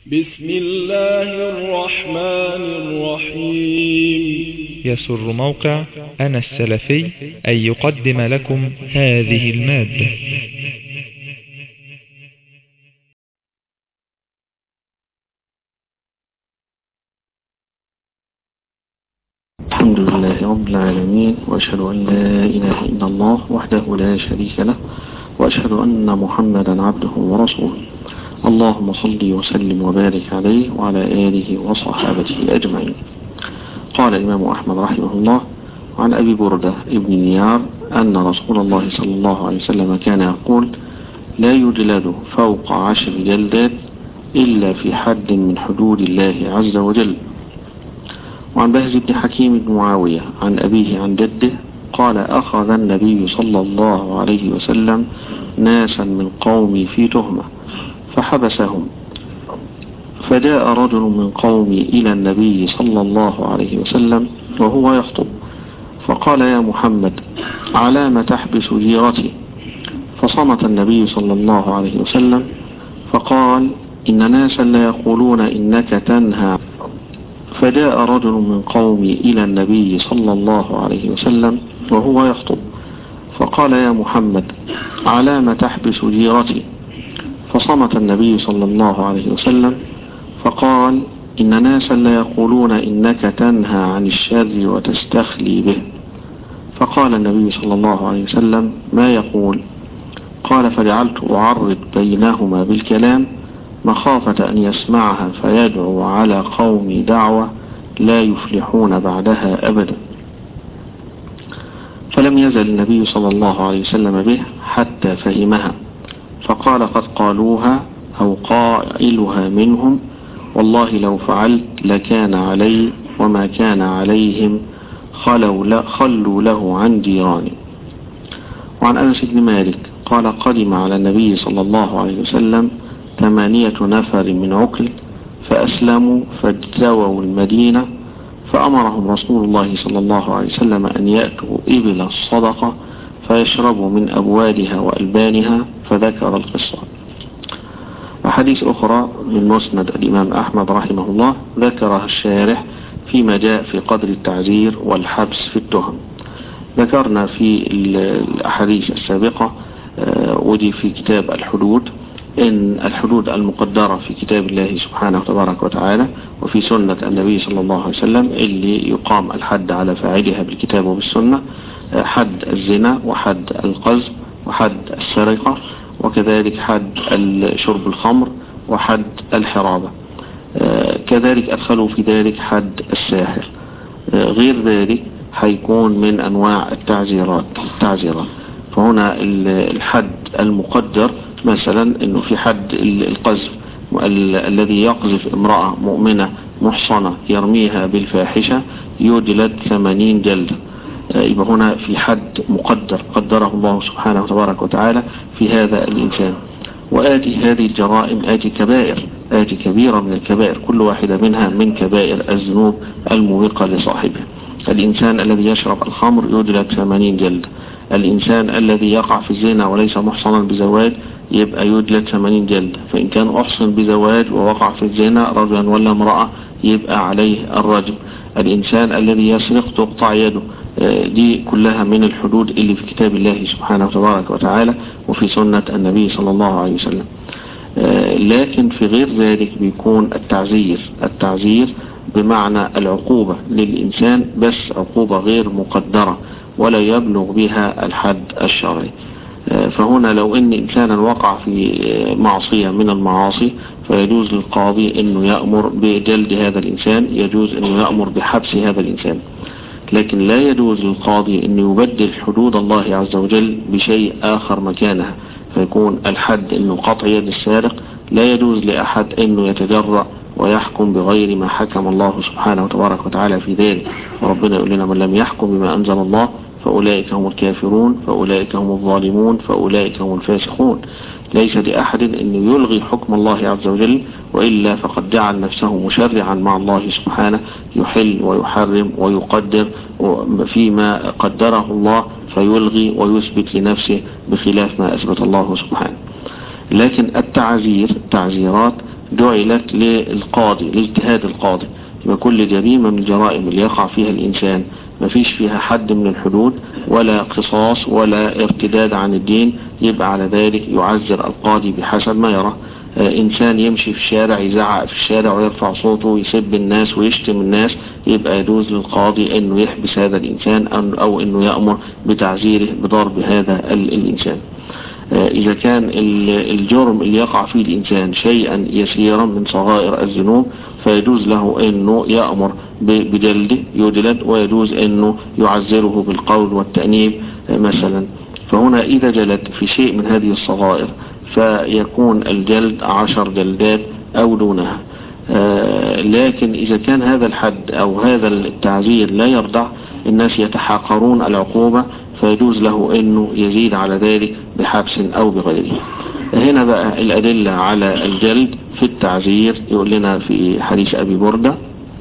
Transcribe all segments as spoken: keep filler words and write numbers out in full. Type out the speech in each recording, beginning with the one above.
بسم الله الرحمن الرحيم. يسر موقع أنا السلفي أن يقدم لكم هذه المادة. الحمد لله رب العالمين، وأشهد أن لا إله إلا الله وحده لا شريك له، وأشهد أن محمدا عبده ورسوله. اللهم صل وسلم وبارك عليه وعلى آله وصحابته أجمعين. قال الإمام أحمد رحمه الله عن أبي بردة ابن نيار أن رسول الله صلى الله عليه وسلم كان يقول: لا يجلد فوق عشر جلدات إلا في حد من حدود الله عز وجل. وعن بهز بن حكيم بن معاوية عن أبيه عن جده قال: أخذ النبي صلى الله عليه وسلم ناسا من قومي في تهمة فحبسهم، فجاء رجل من قومي إلى النبي صلى الله عليه وسلم وهو يخطب، فقال: يا محمد، على ما تحبس جيرتي؟ فصمت النبي صلى الله عليه وسلم فقال: إن ناسا لا يقولون إنك تنهى. فجاء رجل من قومي إلى النبي صلى الله عليه وسلم وهو يخطب، فقال: يا محمد، على ما تحبس جيرتي؟ فصمت النبي صلى الله عليه وسلم فقال: إن ناسا لا يقولون إنك تنهى عن الشر وتستخلي به. فقال النبي صلى الله عليه وسلم: ما يقول؟ قال: فجعلت أعرض بينهما بالكلام مخافة أن يسمعها فيدعو على قوم دعوة لا يفلحون بعدها أبدا. فلم يزل النبي صلى الله عليه وسلم به حتى فهمها، فقال: قد قالوها أو قائلها منهم، والله لو فعلت لكان علي وما كان عليهم خلوا له عن جيراني. وعن أنس بن مالك قال: قدم على النبي صلى الله عليه وسلم ثمانية نفر من عقل فأسلموا فاجتووا المدينة، فأمرهم رسول الله صلى الله عليه وسلم أن يأتوا إبل الصدقة فيشربوا من أبوالها وألبانها، فذكر القصة. وحديث أخرى من مسند الإمام أحمد رحمه الله ذكرها الشارح فيما جاء في قدر التعزير والحبس في التهم. ذكرنا في الأحاديث السابقة ودي في كتاب الحدود إن الحدود المقدرة في كتاب الله سبحانه وتبارك وتعالى وفي سنة النبي صلى الله عليه وسلم اللي يقام الحد على فاعلها بالكتاب وبالسنة: حد الزنا، وحد القذف، وحد السرقة، وكذلك حد شرب الخمر، وحد الحرابة. كذلك أدخلوا في ذلك حد الساحر. غير ذلك حيكون من أنواع التعزيرات التعزيرات فهنا الحد المقدر مثلا انه في حد القذف الذي يقذف امرأة مؤمنة محصنة يرميها بالفاحشة يجلد ثمانين جلدة. يبقى هنا في حد مقدر قدره الله سبحانه وتبارك وتعالى في هذا الإنسان. وآتي هذه الجرائم آتي كبائر آتي كبيرة من الكبائر، كل واحدة منها من كبائر الذنوب الموبقة لصاحبه. الإنسان الذي يشرب الخمر يجلد ثمانين جلدة. الإنسان الذي يقع في الزنا وليس محصنا بزواج يبقى يجلد ثمانين جلدة. فإن كان أحصن بزواج ووقع في الزنا رجلا ولا امرأة يبقى عليه الرجم. الإنسان الذي يسرق تقطع يده. دي كلها من الحدود اللي في كتاب الله سبحانه وتبارك وتعالى وفي سنة النبي صلى الله عليه وسلم. لكن في غير ذلك بيكون التعزير التعزير بمعنى العقوبة للإنسان، بس عقوبة غير مقدرة ولا يبلغ بها الحد الشرعي. فهنا لو ان انسانا وقع في معصية من المعاصي فيجوز للقاضي انه يأمر بجلد هذا الانسان، يجوز انه يأمر بحبس هذا الانسان، لكن لا يجوز للقاضي انه يبدل حدود الله عز وجل بشيء اخر مكانها، فيكون الحد انه قطع يد السارق. لا يجوز لاحد انه يتجرأ ويحكم بغير ما حكم الله سبحانه وتبارك وتعالى في ذلك. وربنا يقول لنا: من لم يحكم بما انزل الله فأولئك هم الكافرون، فأولئك هم الظالمون، فأولئك هم الفاسقون. ليس لأحد أن يلغي حكم الله عز وجل، وإلا فقد جعل نفسه مشرعا مع الله سبحانه يحل ويحرم ويقدر فيما قدره الله، فيلغي ويثبت لنفسه بخلاف ما أثبت الله سبحانه. لكن التعزير التعزيرات جعلت للقاضي، لاجتهاد القاضي. يبقى كل جريمة من الجرائم اللي يقع فيها الإنسان ما فيش فيها حد من الحدود ولا قصاص ولا ارتداد عن الدين، يبقى على ذلك يعذر القاضي بحسب ما يرى. آه إنسان يمشي في الشارع يزعق في الشارع ويرفع صوته ويسب الناس ويشتم الناس، يبقى يجوز للقاضي أنه يحبس هذا الإنسان أو أنه يأمر بتعزيره بضرب هذا الإنسان. آه إذا كان الجرم اللي يقع فيه الإنسان شيئا يسيرا من صغائر الذنوب فيجوز له أنه يأمر بجلده يجلد، ويجوز أنه يعزره بالقول والتأنيب مثلا. فهنا إذا جلد في شيء من هذه الصغائر فيكون الجلد عشر جلدات أو دونها. آه لكن إذا كان هذا الحد أو هذا التعزير لا يرضع، الناس يتحاقرون العقوبة، فيجوز له أنه يزيد على ذلك بحبس أو بغيره. هنا بقى الأدلة على الجلد في التعزير. يقول لنا في حديث أبي بردة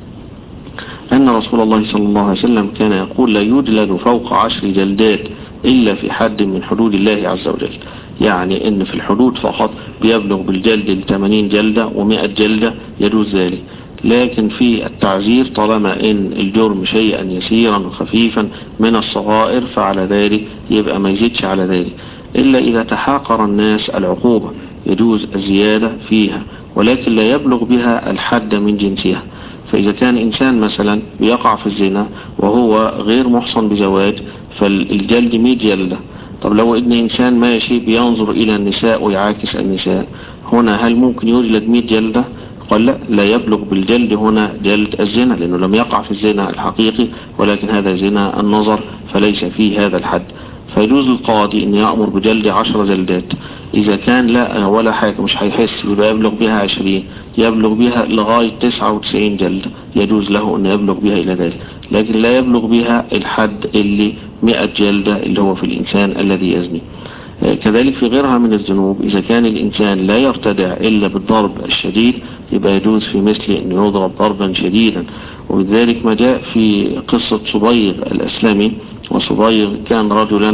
أن رسول الله صلى الله عليه وسلم كان يقول لا يجلد فوق عشر جلدات إلا في حد من حدود الله عز وجل. يعني ان في الحدود فقط بيبلغ بالجلد الثمانين جلدة ومئة جلدة يجوز ذلك، لكن في التعزير طالما ان الجرم شيئا يسيرا خفيفا من الصغائر فعلى ذلك يبقى ما يزيدش على ذلك، إلا إذا تحاقر الناس العقوبة يجوز الزيادة فيها، ولكن لا يبلغ بها الحد من جنسها. فإذا كان إنسان مثلا بيقع في الزنا وهو غير محصن بزواج فالجلد مئة جلدة. طب لو إن إنسان ماشي بينظر إلى النساء ويعاكس النساء، هنا هل ممكن يجلد مئة جلدة؟ قال لا، لا يبلغ بالجلد هنا جلد الزنا، لأنه لم يقع في الزنا الحقيقي ولكن هذا زنا النظر فليس فيه هذا الحد. فيجوز القاضي أن يأمر بجلد عشر جلدات. إذا كان لا ولا حاجة مش هيحس يبقى يبلغ بها عشرين، يبلغ بها لغاية تسعة وتسعين جلدة يجوز له أن يبلغ بها إلى ذلك، لكن لا يبلغ بها الحد اللي مئة جلدة اللي هو في الإنسان الذي يزني. كذلك في غيرها من الذنوب إذا كان الإنسان لا يرتدع إلا بالضرب الشديد يبقى يجوز في مثل أن يضرب ضربا شديدا. وبذلك ما جاء في قصة صبيغ الأسلمي، وصبيغ كان رجلا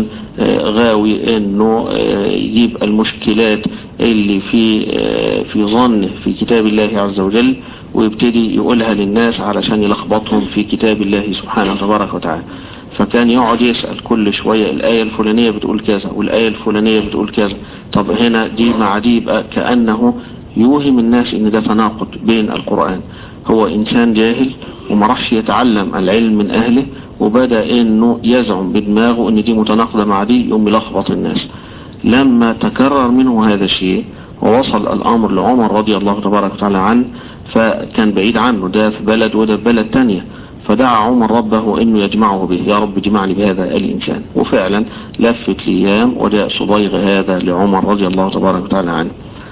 غاوي أنه يجيب المشكلات اللي في في ظنه في كتاب الله عز وجل ويبتدي يقولها للناس علشان يلخبطهم في كتاب الله سبحانه تبارك وتعالى. فكان يقعد يسأل كل شوية الآية الفلانية بتقول كذا والآية الفلانية بتقول كذا، طب هنا دي مع دي، يبقى كأنه يوهم الناس ان ده تناقض بين القرآن. هو إنسان جاهل وما رحش يتعلم العلم من أهله وبدأ انه يزعم بدماغه ان دي متناقضة مع دي، يوم يلخبط الناس. لما تكرر منه هذا الشيء ووصل الأمر لعمر رضي الله تبارك وتعالى عنه، فكان بعيد عنه، ده في بلد وده في بلد تانية، فدعا عمر ربه انه يجمعه به، يا رب اجمعني بهذا الانسان. وفعلا لفت الايام وجاء صبيغ هذا لعمر رضي الله تبارك وتعالى عنه،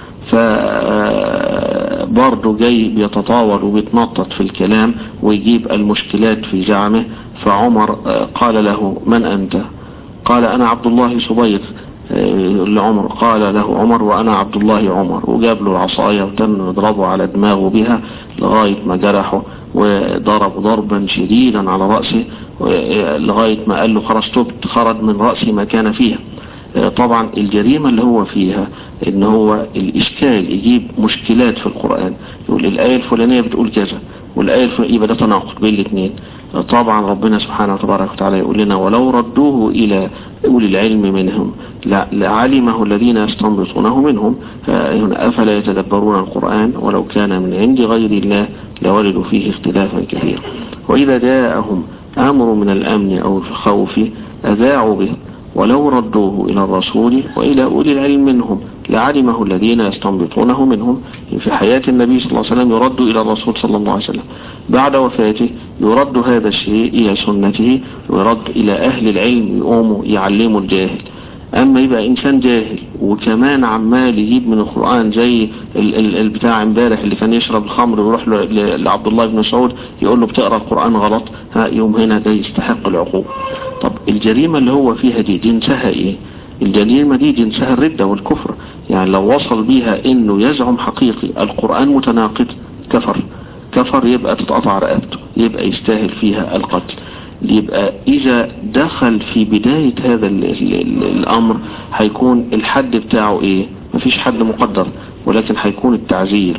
فبرضه جاي بيتطاول وبيتنطط في الكلام ويجيب المشكلات في زعمه. فعمر قال له من انت؟ قال انا عبد الله صبيغ لعمر. قال له عمر وانا عبد الله عمر، وجاب له العصاية وتم يضربه على دماغه بها لغاية ما جرحه وضرب ضربا شديدا على رأسه لغاية ما قال له خلاص تبت، خرج من رأسه ما كان فيها. طبعا الجريمة اللي هو فيها ان هو الاشكال يجيب مشكلات في القرآن، يقول الآية الفلانية بتقول كذا والآية الفلانية، يبقى ده تناقض بين الاثنين. طبعا ربنا سبحانه وتبارك وتعالى يقول لنا ولو ردوه إلى أولي العلم منهم لعلمه الذين يستنبطونه منهم، أفلا يتدبرون القرآن ولو كان من عند غير الله لوجدوا فيه اختلافا كثيرا. وإذا جاءهم أمر من الأمن أو الخوف أذاعوا به ولو ردوه إلى الرسول وإلى أولي العلم منهم لعلمه الذين يستنبطونه منهم. في حياة النبي صلى الله عليه وسلم يرد إلى الرسول صلى الله عليه وسلم، بعد وفاته يرد هذا الشيء إلى سنته ويرد إلى أهل العلم يقوموا يعلموا الجاهل. أما يبقى إنسان جاهل وكمان عمال يجيب من القرآن زي البتاع امبارح اللي كان يشرب الخمر ويروح لعبد الله بن مسعود يقول له بتقرأ القرآن غلط، ها يوم هنا ده يستحق العقوبة. طب الجريمة اللي هو فيها دي جنسها ايه؟ الجريمة دي جنسها الردة والكفر. يعني لو وصل بيها انه يزعم حقيقي القرآن متناقض كفر، كفر يبقى تتقطع رقبته، يبقى يستاهل فيها القتل. يبقى إذا دخل في بداية هذا ال ال ال الأمر هيكون الحد بتاعه إيه؟ مفيش حد مقدر، ولكن هيكون التعزير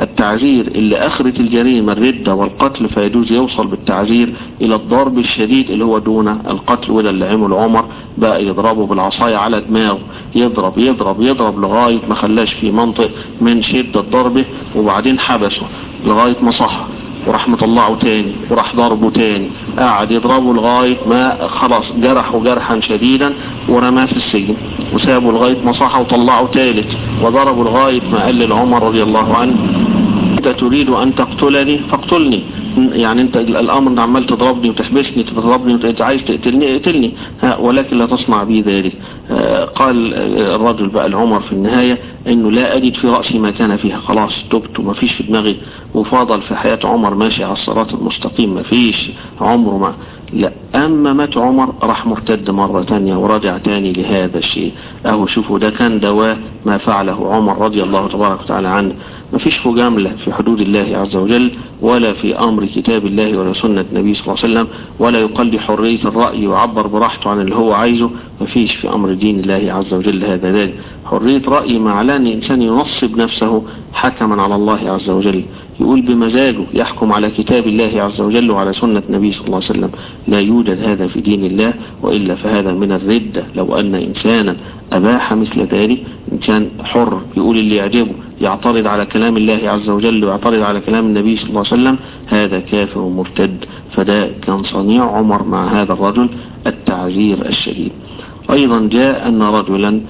التعزير اللي أخرت الجريمة الردة والقتل فيجوز يوصل بالتعزير إلى الضرب الشديد اللي هو دون القتل، وده اللي عمل عمر بقى يضربه بالعصاية على دماغه، يضرب يضرب يضرب لغاية ما خلاش في منطق من شدة ضربه، وبعدين حبسه لغاية ما صح وراح مطلعه تاني وراح ضربه تاني، قاعد يضربه لغاية ما خلاص جرحه جرحا شديدا ورماه في السجن، وسابه لغاية ما صح وطلعه تالت وضربه لغاية ما قال لعمر رضي الله عنه انت تريد ان تقتلني فاقتلني، يعني انت الامر عمال تضربني وتحبسني تضربني وانت عايز تقتلني اقتلني ولكن لا تصنع بي ذلك. قال الرجل بقى لعمر في النهاية انه لا اجد في رأسي ما كان فيها، خلاص تبت وما فيش في دماغي، وفضل في حياة عمر ماشي على الصراط المستقيم ما فيش عمره ما لا. اما مات عمر راح مرتد مرة تانية ورجع تاني لهذا الشيء. اهو شوفوا ده كان دواء ما فعله عمر رضي الله تبارك وتعالى عنه. ما فيش مجاملة في حدود الله عز وجل ولا في امر كتاب الله ولا سنة النبي صلى الله عليه وسلم، ولا يقل حرية الرأي ويعبر براحته عن اللي هو عايزه. ما فيش في امر دين الله عز وجل هذا ذلك. حرية رأي معناه ان الانسان ينصب نفسه حكما على الله عز وجل، يقول بمزاجه، يحكم على كتاب الله عز وجل وعلى سنة النبي صلى الله عليه وسلم. لا يوجد هذا في دين الله، وإلا فهذا من الردة. لو أن إنسانا أباح مثل ذلك، إنسان حر يقول اللي يعجبه، يعترض على كلام الله عز وجل ويعترض على كلام النبي صلى الله عليه وسلم، هذا كافر مرتد. فده كان صنيع عمر مع هذا الرجل التعزير الشديد. أيضا جاء أن رجلا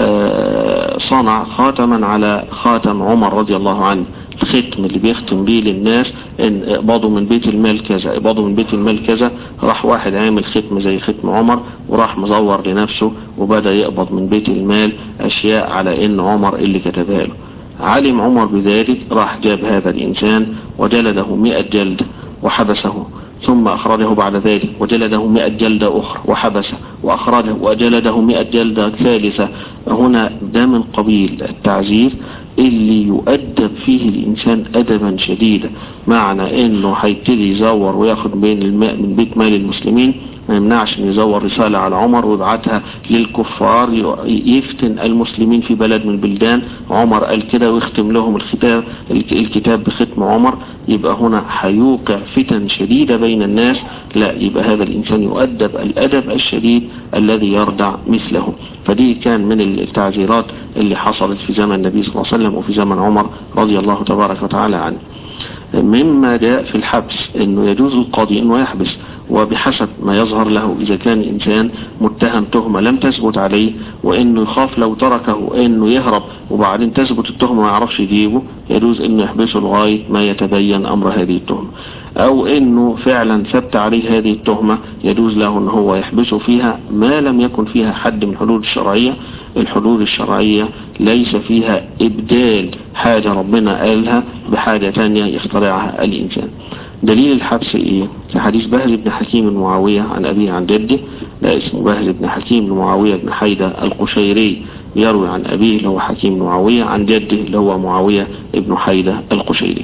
صنع خاتما على خاتم عمر رضي الله عنه، الختم اللي بيختم بيه للناس ان اقبضوا من بيت المال كذا اقبضوا من بيت المال كذا. راح واحد عامل ختم زي ختم عمر وراح مزور لنفسه وبدأ يقبض من بيت المال اشياء على ان عمر اللي كتبها له. علم عمر بذلك، راح جاب هذا الانسان وجلده مئة جلدة وحبسه، ثم أخرجه بعد ذلك وجلده مئة جلدة أخرى وحبسه وأخرجه وجلده مئة جلدة ثالثة. هنا ده من قبيل التعزير اللي يؤدب فيه الإنسان أدبا شديدا، معنى أنه هيبتدي يزور وياخد بين الماء من بيت مال المسلمين، ما يمنعش ان يزور رسالة على عمر ويبعتها للكفار يفتن المسلمين في بلد من البلدان. عمر قال كده ويختم لهم الكتاب الكتاب بختم عمر. يبقى هنا هيوقع فتن شديدة بين الناس. لا، يبقى هذا الإنسان يؤدب الأدب الشديد الذي يردع مثله. فدي كان من التعزيرات اللي حصلت في زمن النبي صلى الله عليه وسلم وفي زمن عمر رضي الله تبارك وتعالى عنه. مما جاء في الحبس انه يجوز القاضي انه يحبس، وبحسب ما يظهر له اذا كان الانسان متهم تهمة لم تثبت عليه، وانه يخاف لو تركه انه يهرب وبعدين تثبت التهمة ما يعرفش يجيبه، يجوز انه يحبسه لغاية ما يتبين امر هذه التهمة. او انه فعلا ثبت عليه هذه التهمة، يجوز له ان هو يحبسه فيها ما لم يكن فيها حد من الحدود الشرعية. الحدود الشرعية ليس فيها ابدال حاجة ربنا قالها بحاجة تانية يخترعها الانسان. دليل الحبس ايه؟ في حديث بهز بن حكيم المعاوية عن ابيه عن جده، لا اسمه بهز بن حكيم المعاوية بن حيدة القشيري، يروي عن ابيه اللي هو حكيم المعاوية عن جده اللي هو معاوية ابن حيدة القشيري.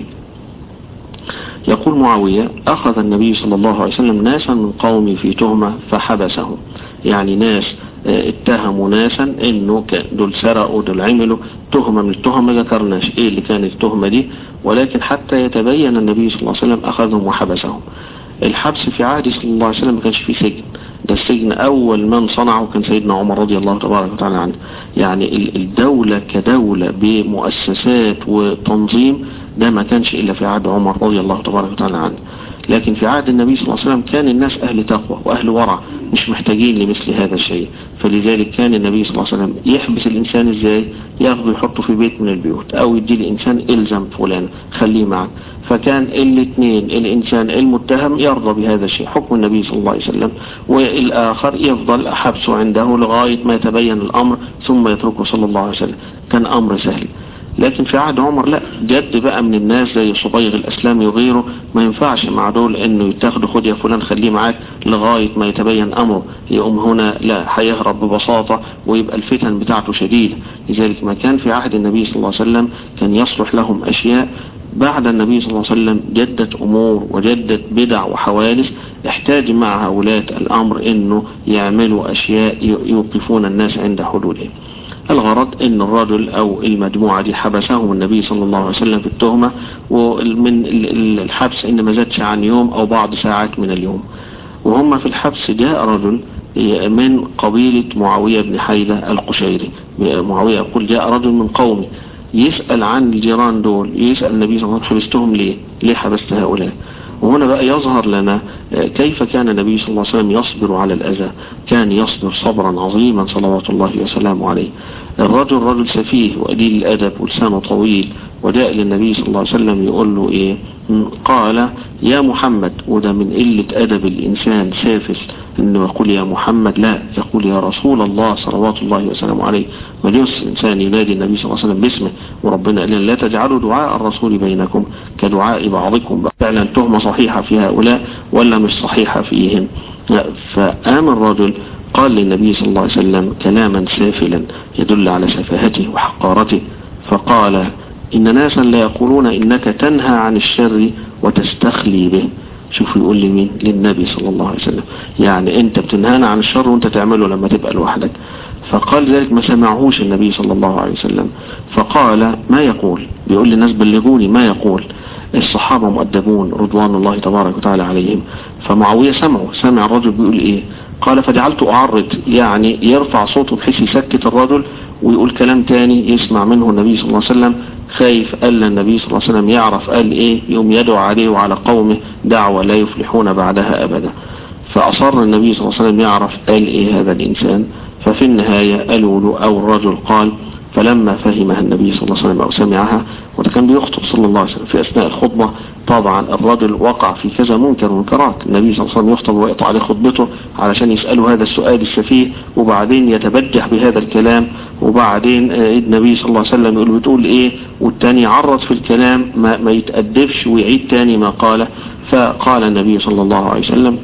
يقول معاوية: أخذ النبي صلى الله عليه وسلم ناسا من قومي في تهمة فحبسهم. يعني ناس اتهموا ناسا انه دول سرقوا دول عملوا تهمة من التهم، ما ذكرناش ايه اللي كانت التهمة دي، ولكن حتى يتبين النبي صلى الله عليه وسلم اخذهم وحبسهم. الحبس في عهد صلى الله عليه وسلم ما كانش فيه سجن، ده السجن اول من صنعه كان سيدنا عمر رضي الله تبارك وتعالى عنه. يعني الدولة كدولة بمؤسسات وتنظيم ده ما كانش الا في عهد عمر رضي الله تبارك وتعالى عنه. لكن في عهد النبي صلى الله عليه وسلم كان الناس أهل تقوى وأهل ورع، مش محتاجين لمثل هذا الشيء. فلذلك كان النبي صلى الله عليه وسلم يحبس الإنسان إزاي؟ ياخذه يحطه في بيت من البيوت، أو يدي الإنسان إلزم فلان خليه معك. فكان الاثنين، الإنسان المتهم يرضى بهذا الشيء حكم النبي صلى الله عليه وسلم، والآخر يفضل حبسه عنده لغاية ما يتبين الأمر ثم يتركه صلى الله عليه وسلم. كان أمر سهل. لكن في عهد عمر لا، جد بقى من الناس زي صبيغ الأسلامي وغيره ما ينفعش مع دول انه يتاخدوا خد يا فلان خليه معاك لغاية ما يتبين امره. يقوم هنا لا، هيهرب ببساطة ويبقى الفتن بتاعته شديدة. لذلك ما كان في عهد النبي صلى الله عليه وسلم كان يصلح لهم اشياء. بعد النبي صلى الله عليه وسلم جدت امور وجدت بدع وحوادث، احتاج معها ولاة الامر انه يعملوا اشياء يوقفون الناس عند حدودهم. الغرض ان الرجل او المجموعة دي حبسهم النبي صلى الله عليه وسلم في التهمة، ومن الحبس ان ما زادش عن يوم او بعض ساعات من اليوم. وهم في الحبس جاء رجل من قبيلة معاوية بن حيدة القشيري. معاوية يقول جاء رجل من قومي يسأل عن الجيران دول، يسأل النبي صلى الله عليه وسلم حبستهم ليه؟ ليه حبست هؤلاء؟ وهنا بقى يظهر لنا كيف كان النبي صلى الله عليه وسلم يصبر على الأذى. كان يصبر صبرا عظيما صلوات الله وسلامه عليه. الرجل رجل سفيه وقليل الأدب ولسانه طويل، وجاء للنبي صلى الله عليه وسلم يقول له إيه؟ قال يا محمد. وده من قلة أدب الإنسان سافل إنه يقول يا محمد، لا، يقول يا رسول الله صلوات الله وسلامه عليه. وليس إنسان ينادي النبي صلى الله عليه وسلم باسمه، وربنا قال لا تجعلوا دعاء الرسول بينكم كدعاء بعضكم. فعلا تهمة صحيحة في هؤلاء ولا مش صحيحة فيهم؟ فقام الرجل قال للنبي صلى الله عليه وسلم كلاما سافلا يدل على سفاهته وحقارته، فقال إن ناسا لا يقولون إنك تنهى عن الشر وتستخلي به. شوف يقول لي مين؟ للنبي صلى الله عليه وسلم. يعني انت بتنهانا عن الشر وانت تعمله لما تبقى لوحدك. فقال ذلك ما سمعهوش النبي صلى الله عليه وسلم، فقال ما يقول؟ بيقول للناس بلغوني ما يقول. الصحابة مؤدبون رضوان الله تبارك وتعالى عليهم. فمعاوية سمعه، سمع الرجل بيقول ايه؟ قال فجعلت اعرض، يعني يرفع صوته بحيث يسكت الرجل ويقول كلام تاني يسمع منه النبي صلى الله عليه وسلم. خايف قال النبي صلى الله عليه وسلم يعرف قال ايه، يوم يدعو عليه وعلى قومه دعوة لا يفلحون بعدها ابدا. فاصر النبي صلى الله عليه وسلم يعرف قال ايه هذا الانسان. ففي النهاية قالوا له او الرجل قال فلما فهمها النبي صلى الله عليه وسلم او سمعها، وده كان بيخطب صلى الله عليه وسلم في اثناء الخطبة. طبعا الرجل وقع في كذا منكر ومنكرات، النبي صلى الله عليه وسلم يخطب ويقطع عليه خطبته علشان يسأله هذا السؤال السفيه، وبعدين يتبجح بهذا الكلام، وبعدين النبي صلى الله عليه وسلم يقول بتقول ايه، والتاني عرض في الكلام ما, ما يتأدبش ويعيد تاني ما قال. فقال النبي صلى الله عليه وسلم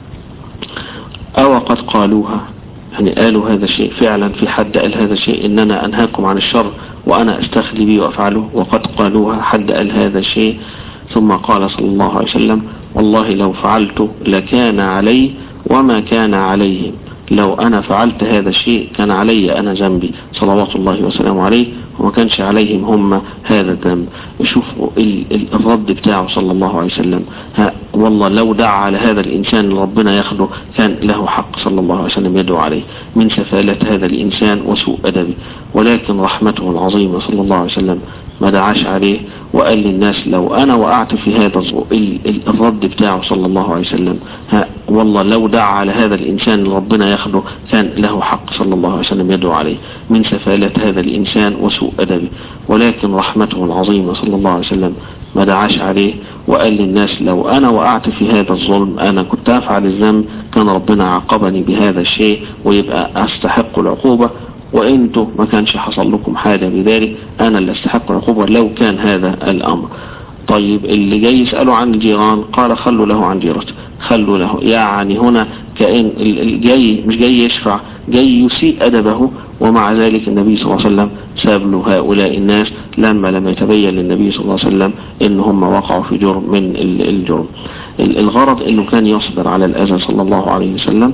او قد قالوها، يعني قالوا هذا الشيء فعلا، في حد قال هذا الشيء ان انا انهاكم عن الشر وانا استخلي به وافعله، وقد قالوها، حد قال هذا الشيء. ثم قال صلى الله عليه وسلم والله لو فعلت لكان علي وما كان عليهم. لو انا فعلت هذا الشيء كان علي انا ذنبي صلوات الله وسلامه عليه، وما كانش عليهم هم هذا الذنب. شوفوا الرد بتاعه صلى الله عليه وسلم. ها والله لو دعا على هذا الانسان اللي ربنا ياخده كان له حق صلى الله عليه وسلم يدعو عليه من سفالة هذا الانسان وسوء ادبه. ولكن رحمته العظيمة صلى الله عليه وسلم ما دعاش عليه وقال للناس لو انا وقعت في هذا الرد بتاعه صلى الله عليه وسلم. ها والله لو دعا على هذا الانسان اللي ربنا ياخده كان له حق صلى الله عليه وسلم يدعو عليه من سفالة هذا الانسان وسوء ادبه. ولكن رحمته العظيمة صلى الله عليه وسلم ما دعاش عليه وقال للناس لو انا وقعت في هذا الظلم، انا كنت افعل الذنب، كان ربنا عاقبني بهذا الشيء ويبقى استحق العقوبة، وانتوا ما كانش حصل لكم حاجة بذلك، انا اللي استحق العقوبة لو كان هذا الامر. طيب اللي جاي يسأله عن الجيران قال خلوا له عن جيرته، خلوا له، يعني هنا كأن الجاي مش جاي يشفع، جاي يسيء أدبه. ومع ذلك النبي صلى الله عليه وسلم ساب له هؤلاء الناس لما لم يتبين للنبي صلى الله عليه وسلم ان هم وقعوا في جرم من الجرم. الغرض انه كان يصبر على الاذى صلى الله عليه وسلم.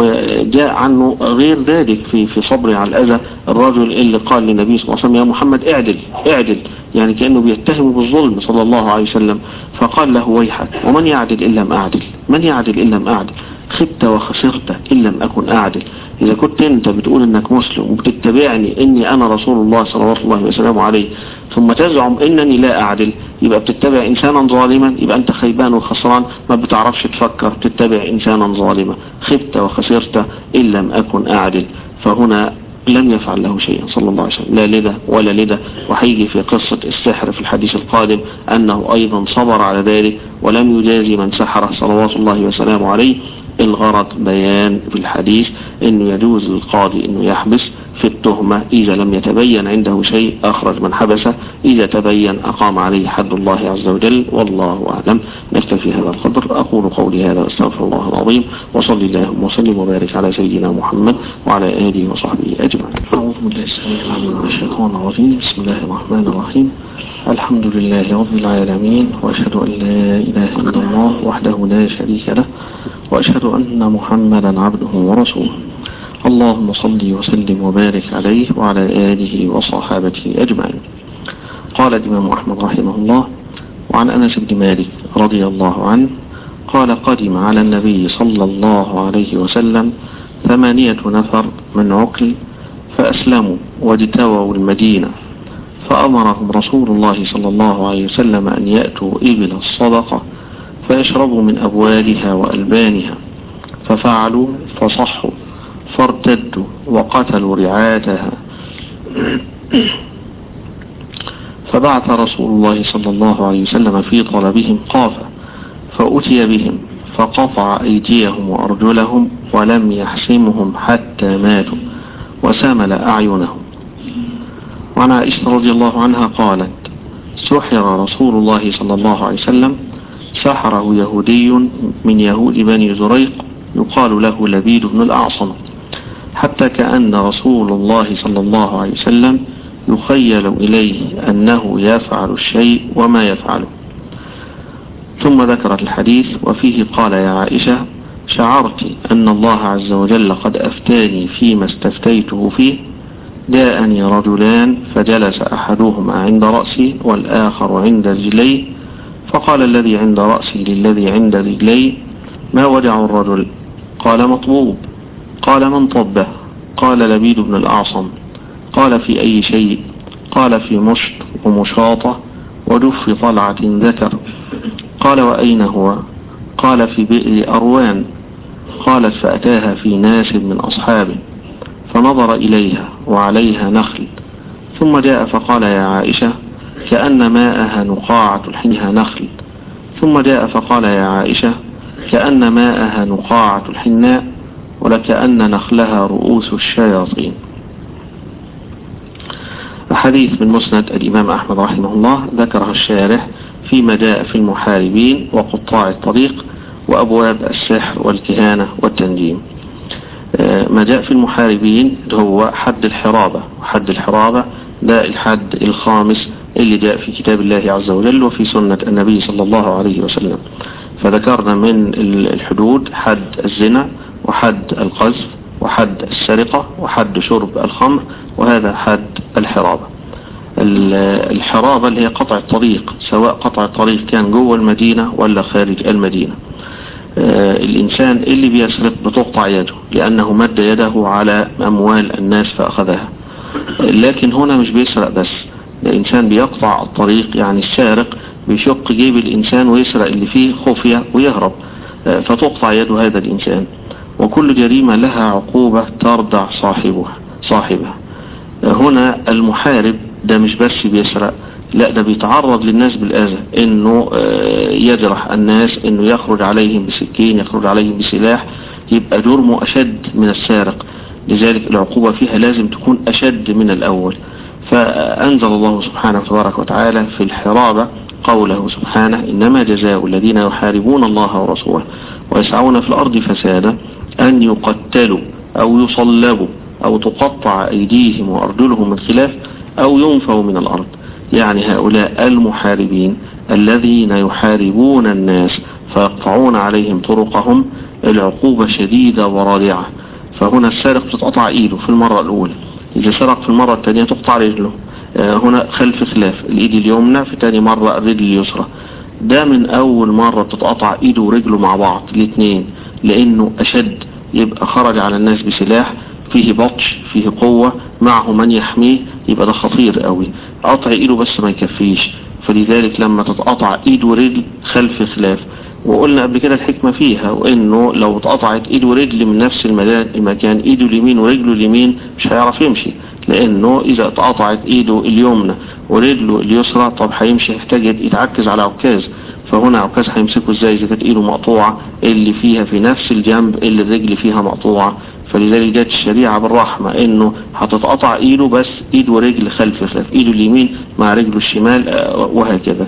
وجاء عنه غير ذلك في في صبره على الاذى الرجل اللي قال للنبي صلى الله عليه وسلم يا محمد اعدل اعدل، يعني كأنه بيتهم بالظلم صلى الله عليه وسلم. فقال له ويحك ومن يعدل إن لم أعدل، من يعدل إن لم أعدل، خبت وخسرت إن لم أكن أعدل. إذا كنت أنت بتقول أنك مسلم وبتتبعني إني أنا رسول الله صلى الله عليه وسلم عليه، ثم تزعم إنني لا أعدل، يبقى بتتبع إنسانا ظالما، يبقى أنت خيبان وخسران، ما بتعرفش تفكر، بتتبع إنسانا ظالما. خبت وخسرت إن لم أكن أعدل. فهنا لم يفعل له شيئا صلى الله عليه وسلم، لا لده ولا لده. وحيجي في قصة السحر في الحديث القادم أنه أيضا صبر على ذلك ولم يجازي من سحره صلوات الله وسلامه عليه. الغرض بيان في الحديث انه يجوز للقاضي انه يحبس في التهمة اذا لم يتبين عنده شيء اخرج من حبسه، اذا تبين اقام عليه حد الله عز وجل. والله اعلم. نكتفي هذا القدر. اقول قولي هذا واستغفر الله العظيم، وصلي اللهم وسلم وبارك على سيدنا محمد وعلى اله وصحبه اجمعين. اعوذ بالله السميع العليم من الشيطان الرجيم. بسم الله الرحمن الرحيم. الحمد لله رب العالمين، واشهد ان لا اله الا الله وحده لا شريك له، وأشهد أن محمدا عبده ورسوله. اللهم صل وسلم وبارك عليه وعلى آله وصحابته أجمعين. قال الإمام أحمد رحمه الله: وعن أنس بن مالك رضي الله عنه قال: قدم على النبي صلى الله عليه وسلم ثمانية نفر من عقل فأسلموا واجتووا المدينة، فأمرهم رسول الله صلى الله عليه وسلم أن يأتوا إبل الصدقة فيشربوا من أبوالها وألبانها، ففعلوا فصحوا فارتدوا وقتلوا رعاتها. فبعث رسول الله صلى الله عليه وسلم في طلبهم قافة، فأتي بهم فقطع أيديهم وأرجلهم ولم يحسمهم حتى ماتوا وسمل أعينهم. وعن عائشة رضي الله عنها قالت: سحر رسول الله صلى الله عليه وسلم، سحره يهودي من يهود بني زريق يقال له لبيد بن الأعصم، حتى كأن رسول الله صلى الله عليه وسلم يخيل إليه أنه يفعل الشيء وما يفعله. ثم ذكرت الحديث وفيه قال: يا عائشة، شعرت أن الله عز وجل قد أفتاني فيما استفتيته فيه؟ جاءني رجلان فجلس أحدهما عند رأسي والآخر عند رجلي، فقال الذي عند رأسي للذي عند رجلي: ما وجع الرجل؟ قال: مطبوب. قال: من طبه؟ قال: لبيد بن الأعصم. قال: في أي شيء؟ قال: في مشط ومشاطة ودف طلعة ذكر. قال: وأين هو؟ قال: في بئر أروان. قالت: فأتاها في ناس من أصحابه فنظر إليها وعليها نخل، ثم جاء فقال: يا عائشة، كأن ماءها نقاعة الحنها نخل. ثم جاء فقال: يا عائشة، كأن ماءها نقاعة الحناء ولكأن نخلها رؤوس الشياطين. حديث من مسند الإمام أحمد رحمه الله ذكره الشارح فيما جاء في المحاربين وقطاع الطريق وأبواب السحر والكهانة والتنجيم. ما جاء في المحاربين هو حد الحرابة، وحد الحرابة ده الحد الخامس اللي جاء في كتاب الله عز وجل وفي سنة النبي صلى الله عليه وسلم. فذكرنا من الحدود حد الزنا وحد القذف وحد السرقة وحد شرب الخمر، وهذا حد الحرابة. الحرابة اللي هي قطع الطريق، سواء قطع الطريق كان جوه المدينة ولا خارج المدينة. آه الإنسان اللي بيسرق بتقطع يده لأنه مد يده على أموال الناس فأخذها. لكن هنا مش بيسرق بس، الإنسان بيقطع الطريق، يعني السارق بيشق جيب الإنسان ويسرق اللي فيه خفية ويهرب، آه فتقطع يده هذا الإنسان. وكل جريمة لها عقوبة تردع صاحبها صاحبها. آه هنا المحارب ده مش بس بيسرق، لا ده بيتعرض للناس بالأذى، انه يجرح الناس، انه يخرج عليهم بسكين، يخرج عليهم بسلاح، يبقى جرمه اشد من السارق. لذلك العقوبة فيها لازم تكون اشد من الاول. فانزل الله سبحانه وتبارك وتعالى في الحرابة قوله سبحانه: انما جزاء الذين يحاربون الله ورسوله ويسعون في الارض فسادا ان يقتلوا او يصلبوا او تقطع ايديهم وارجلهم من خلاف او ينفوا من الارض. يعني هؤلاء المحاربين الذين يحاربون الناس فيقطعون عليهم طرقهم العقوبة شديدة ورادعة. فهنا السارق تتقطع ايده في المرة الاولى، اذا سرق في المرة الثانية تقطع رجله، هنا خلف خلاف الايد اليمنى، في ثاني مرة الرجل اليسرى. ده من اول مرة تتقطع ايده ورجله مع بعض الاثنين، لانه اشد، يبقى خرج على الناس بسلاح فيه بطش فيه قوة معه من يحميه، يبقى ده خطير قوي. قطع ايده بس ما يكفيش، فلذلك لما تتقطع ايد ورجل خلف خلاف. وقلنا قبل كده الحكمة فيها، وانه لو اتقطعت ايد ورجل من نفس المكان، ايده اليمين ورجله اليمين مش هيعرف يمشي، لانه اذا اتقطعت ايده اليمنى ورجله اليسرى طب هيمشي، يحتاج يتعكز على عكاز. فهنا عكاز هيمسكه ازاي اذا كانت ايده مقطوعة اللي فيها في نفس الجنب اللي الرجل فيها مقطوعة؟ فلذلك جاءت الشريعة بالرحمة انه هتتقطع ايده بس ايد ورجل خلف خلاف، ايده اليمين مع رجله الشمال وهكذا.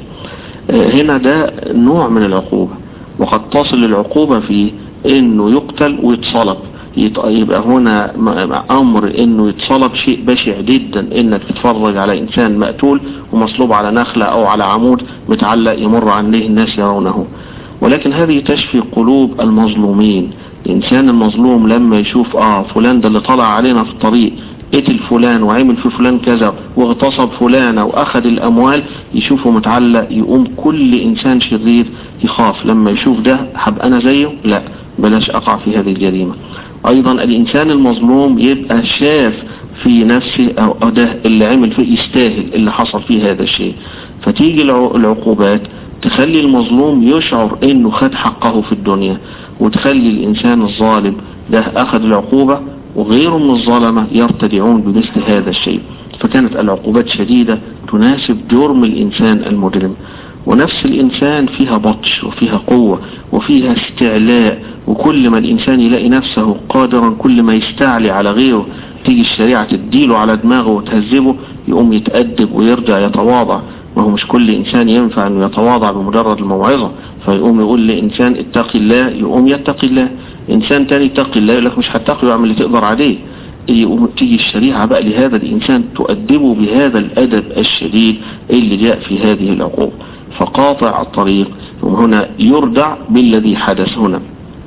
هنا ده نوع من العقوبة، وقد تصل العقوبة في انه يقتل ويتصلب. يبقى هنا امر انه يتصلب شيء بشع جدا، انك تتفرج على انسان مقتول ومصلوب على نخلة او على عمود متعلق يمر عليه الناس يرونه. ولكن هذه تشفي قلوب المظلومين، الإنسان المظلوم لما يشوف اه فلان ده اللي طلع علينا في الطريق قتل فلان وعمل في فلان كذا واغتصب فلانة واخذ الاموال، يشوفه متعلق، يقوم كل انسان شرير يخاف لما يشوف ده هبقى انا زيه، لا بلاش اقع في هذه الجريمة. ايضا الانسان المظلوم يبقى شاف في نفسه او ده اللي عمل فيه يستاهل اللي حصل فيه هذا الشيء، فتيجي العقوبات تخلي المظلوم يشعر انه خد حقه في الدنيا، وتخلي الانسان الظالم ده اخذ العقوبة وغيره من الظلمة يرتدعون بمثل هذا الشيء. فكانت العقوبات شديدة تناسب جرم الإنسان المجرم. ونفس الإنسان فيها بطش وفيها قوة وفيها استعلاء، وكل ما الإنسان يلاقي نفسه قادرا كل ما يستعلي على غيره، تيجي الشريعة تديله على دماغه وتهذبه، يقوم يتأدب ويرجع يتواضع. ما هو مش كل إنسان ينفع أنه يتواضع بمجرد الموعظة، فيقوم يقول لإنسان اتقي الله يقوم يتقي الله، إنسان تاني اتقي الله يقول لك مش هتقي ويعمل اللي تقدر عليه. يقوم تيجي الشريعة بقى لهذا الإنسان تؤدبه بهذا الأدب الشديد اللي جاء في هذه العقوبة، فقاطع الطريق هنا يردع بالذي حدث هنا.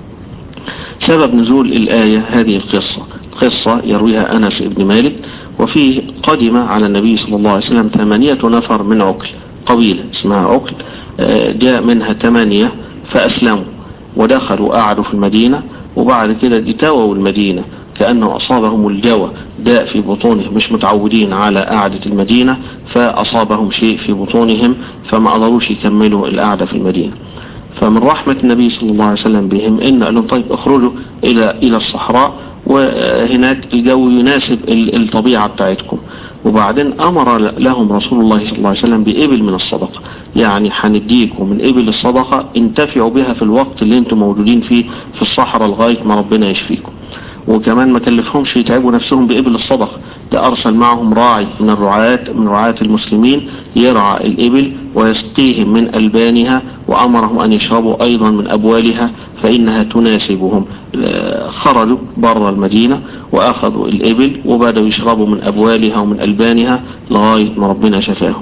سبب نزول الآية هذه القصة، قصة يرويها أنس بن مالك، وفيه قدم على النبي صلى الله عليه وسلم ثمانية نفر من عقل، قبيلة اسمها عقل، جاء منها ثمانية فأسلموا ودخلوا قعدوا في المدينة، وبعد كده جتاووا المدينة كأنه أصابهم الجوى، داء في بطونهم، مش متعودين على قعدة المدينة فأصابهم شيء في بطونهم فما قدروش يكملوا القعدة في المدينة. فمن رحمة النبي صلى الله عليه وسلم بهم إن قال لهم طيب اخرجوا إلى إلى الصحراء وهناك الجو يناسب الطبيعة بتاعتكم. وبعدين أمر لهم رسول الله صلى الله عليه وسلم بإبل من الصدقة، يعني هنديكم من إبل الصدقة انتفعوا بها في الوقت اللي انتم موجودين فيه في الصحراء لغاية ما ربنا يشفيكم. وكمان ما كلفهمش يتعبوا نفسهم بإبل الصدقة، ده أرسل معهم راعي من الرعاة من رعاة المسلمين يرعى الإبل ويسقيهم من ألبانها، وأمرهم أن يشربوا أيضا من أبوالها فإنها تناسبهم. خرجوا بره المدينة وأخذوا الإبل وبدأوا يشربوا من أبوالها ومن ألبانها لغاية ما ربنا شفاهم.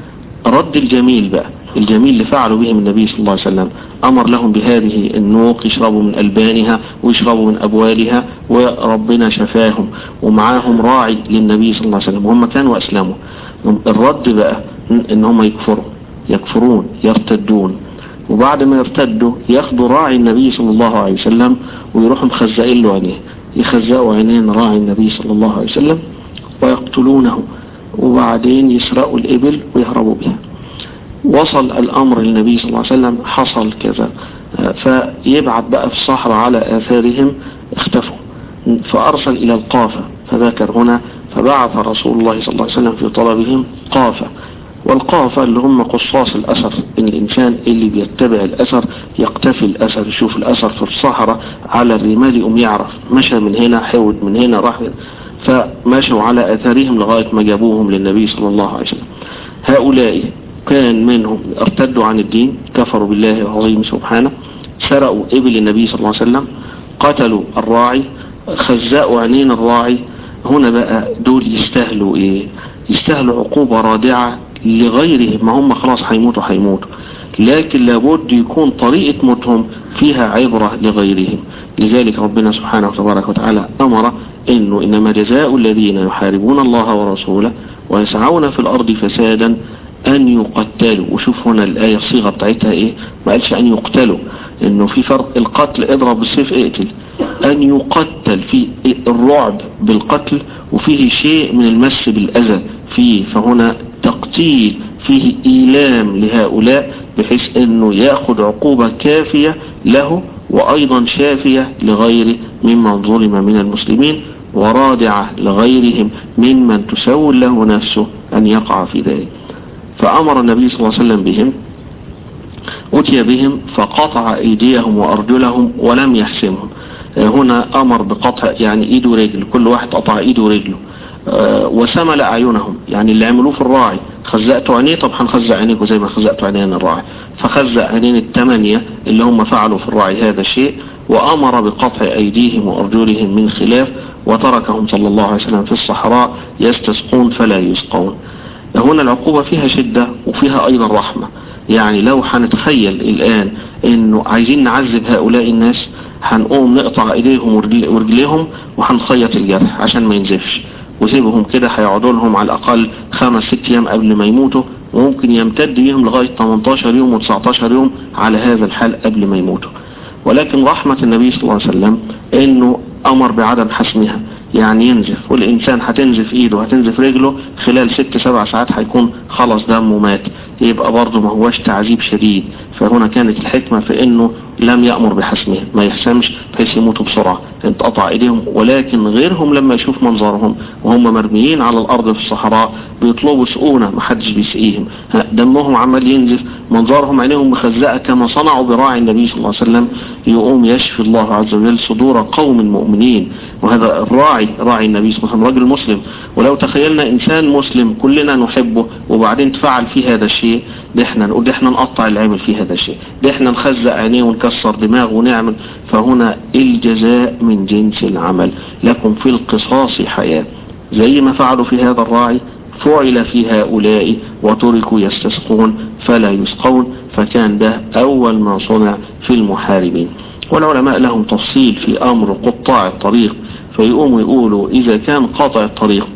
رد الجميل بقى، الجميل اللي فعلوا بهم النبي صلى الله عليه وسلم، أمر لهم بهذه النوق يشربوا من ألبانها ويشربوا من أبوالها وربنا شفاهم، ومعاهم راعي للنبي صلى الله عليه وسلم وهم كانوا أسلموا. الرد بقى إن هم يكفروا يكفرون يرتدون، وبعد ما يرتدوا ياخدوا راعي النبي صلى الله عليه وسلم ويروحوا مخزقين له عينيه، يخزقوا عينين راعي النبي صلى الله عليه وسلم ويقتلونه، وبعدين يسرقوا الإبل ويهربوا بها. وصل الأمر للنبي صلى الله عليه وسلم حصل كذا، فيبعث بقى في الصحراء على آثارهم اختفوا، فأرسل إلى القافة فذكر هنا، فبعث رسول الله صلى الله عليه وسلم في طلبهم قافة. والقافة اللي هم قصاص الأثر، إن الإنسان اللي بيتبع الأثر يقتفي الأثر، يشوف الأثر في الصحراء على الرمال يقوم يعرف مشى من هنا حود من هنا راح، فمشوا على آثارهم لغاية ما جابوهم للنبي صلى الله عليه وسلم. هؤلاء كان منهم ارتدوا عن الدين، كفروا بالله العظيم سبحانه، سرقوا إبل النبي صلى الله عليه وسلم، قتلوا الراعي، خزقوا عينين الراعي. هنا بقى دول يستاهلوا ايه؟ يستاهلوا عقوبة رادعة لغيرهم، ما هم خلاص هيموتوا هيموتوا، لكن لابد يكون طريقة موتهم فيها عبرة لغيرهم. لذلك ربنا سبحانه وتبارك وتعالى أمر إنه إنما جزاء الذين يحاربون الله ورسوله ويسعون في الأرض فسادا أن يقتلوا. وشوف هنا الآية الصيغة بتاعتها إيه، ما قالش أن يقتلوا، إنه في فرق، القتل اضرب بالسيف اقتل، أن يقتل في الرعب بالقتل وفيه شيء من المس بالأذى فيه، فهنا تقتيل فيه إيلام لهؤلاء بحيث أنه يأخذ عقوبة كافية له وأيضا شافية لغيره ممن ظلم من المسلمين، ورادعة لغيرهم ممن تسول له نفسه أن يقع في ذلك. فأمر النبي صلى الله عليه وسلم بهم، أتي بهم فقطع أيديهم وأرجلهم ولم يحسمهم. هنا أمر بقطع يعني إيد ورجل، كل واحد قطع إيد ورجله، وسمل أعينهم، يعني اللي عملوه في الراعي خزقتوا عينيه، طب هنخزق عينيكم زي ما خزقتوا عينين الراعي، فخزق عينين الثمانية اللي هم فعلوا في الراعي هذا الشيء، وأمر بقطع أيديهم وأرجلهم من خلاف، وتركهم صلى الله عليه وسلم في الصحراء يستسقون فلا يسقون. هنا العقوبة فيها شدة وفيها أيضا رحمة، يعني لو هنتخيل الآن انه عايزين نعذب هؤلاء الناس هنقوم نقطع ايديهم ورجليهم وهنخيط الجرح عشان ما ينزفش، وسيبهم كده هيقعدوا لهم على الاقل خمس ست ايام قبل ما يموتوا، وممكن يمتد بيهم لغاية تمنتاشر يوم وتسعتاشر يوم على هذا الحال قبل ما يموتوا. ولكن رحمة النبي صلى الله عليه وسلم انه امر بعدم حسمها، يعني ينزف، والإنسان هتنزف إيده هتنزف رجله خلال ست سبع ساعات هيكون خلص دمه مات، يبقى برضه ما هوش تعذيب شديد. فهنا كانت الحكمة في إنه لم يأمر بحسمه، ما يحسمش بحيث يموتوا بسرعة انتقطع إيديهم. ولكن غيرهم لما يشوف منظرهم وهم مرميين على الأرض في الصحراء بيطلبوا سقونة، ما حدش بيسقيهم، دمهم عمال ينزف، منظرهم عينيهم مخزقة كما صنعوا براعي النبي صلى الله عليه وسلم، يقوم يشفي الله عز وجل صدور قوم مؤمنين. وهذا الراعي راعي النبي صلى الله عليه وسلم رجل مسلم. ولو تخيلنا إنسان مسلم كلنا نحبه وبعدين تفعل فيه هذا الشيء، ده احنا نقول ده احنا نقطع العمل فيه هذا الشيء، ده احنا نخزق عينيه ونكسر دماغه ونعمل. فهنا الجزاء من جنس العمل، لكم في القصاص حياة، زي ما فعلوا في هذا الراعي فعل في هؤلاء وتركوا يستسقون فلا يسقون، فكان ده أول ما صنع في المحاربين. والعلماء لهم تفصيل في أمر قطاع الطريق، فيقوموا يقولوا إذا كان قاطع الطريق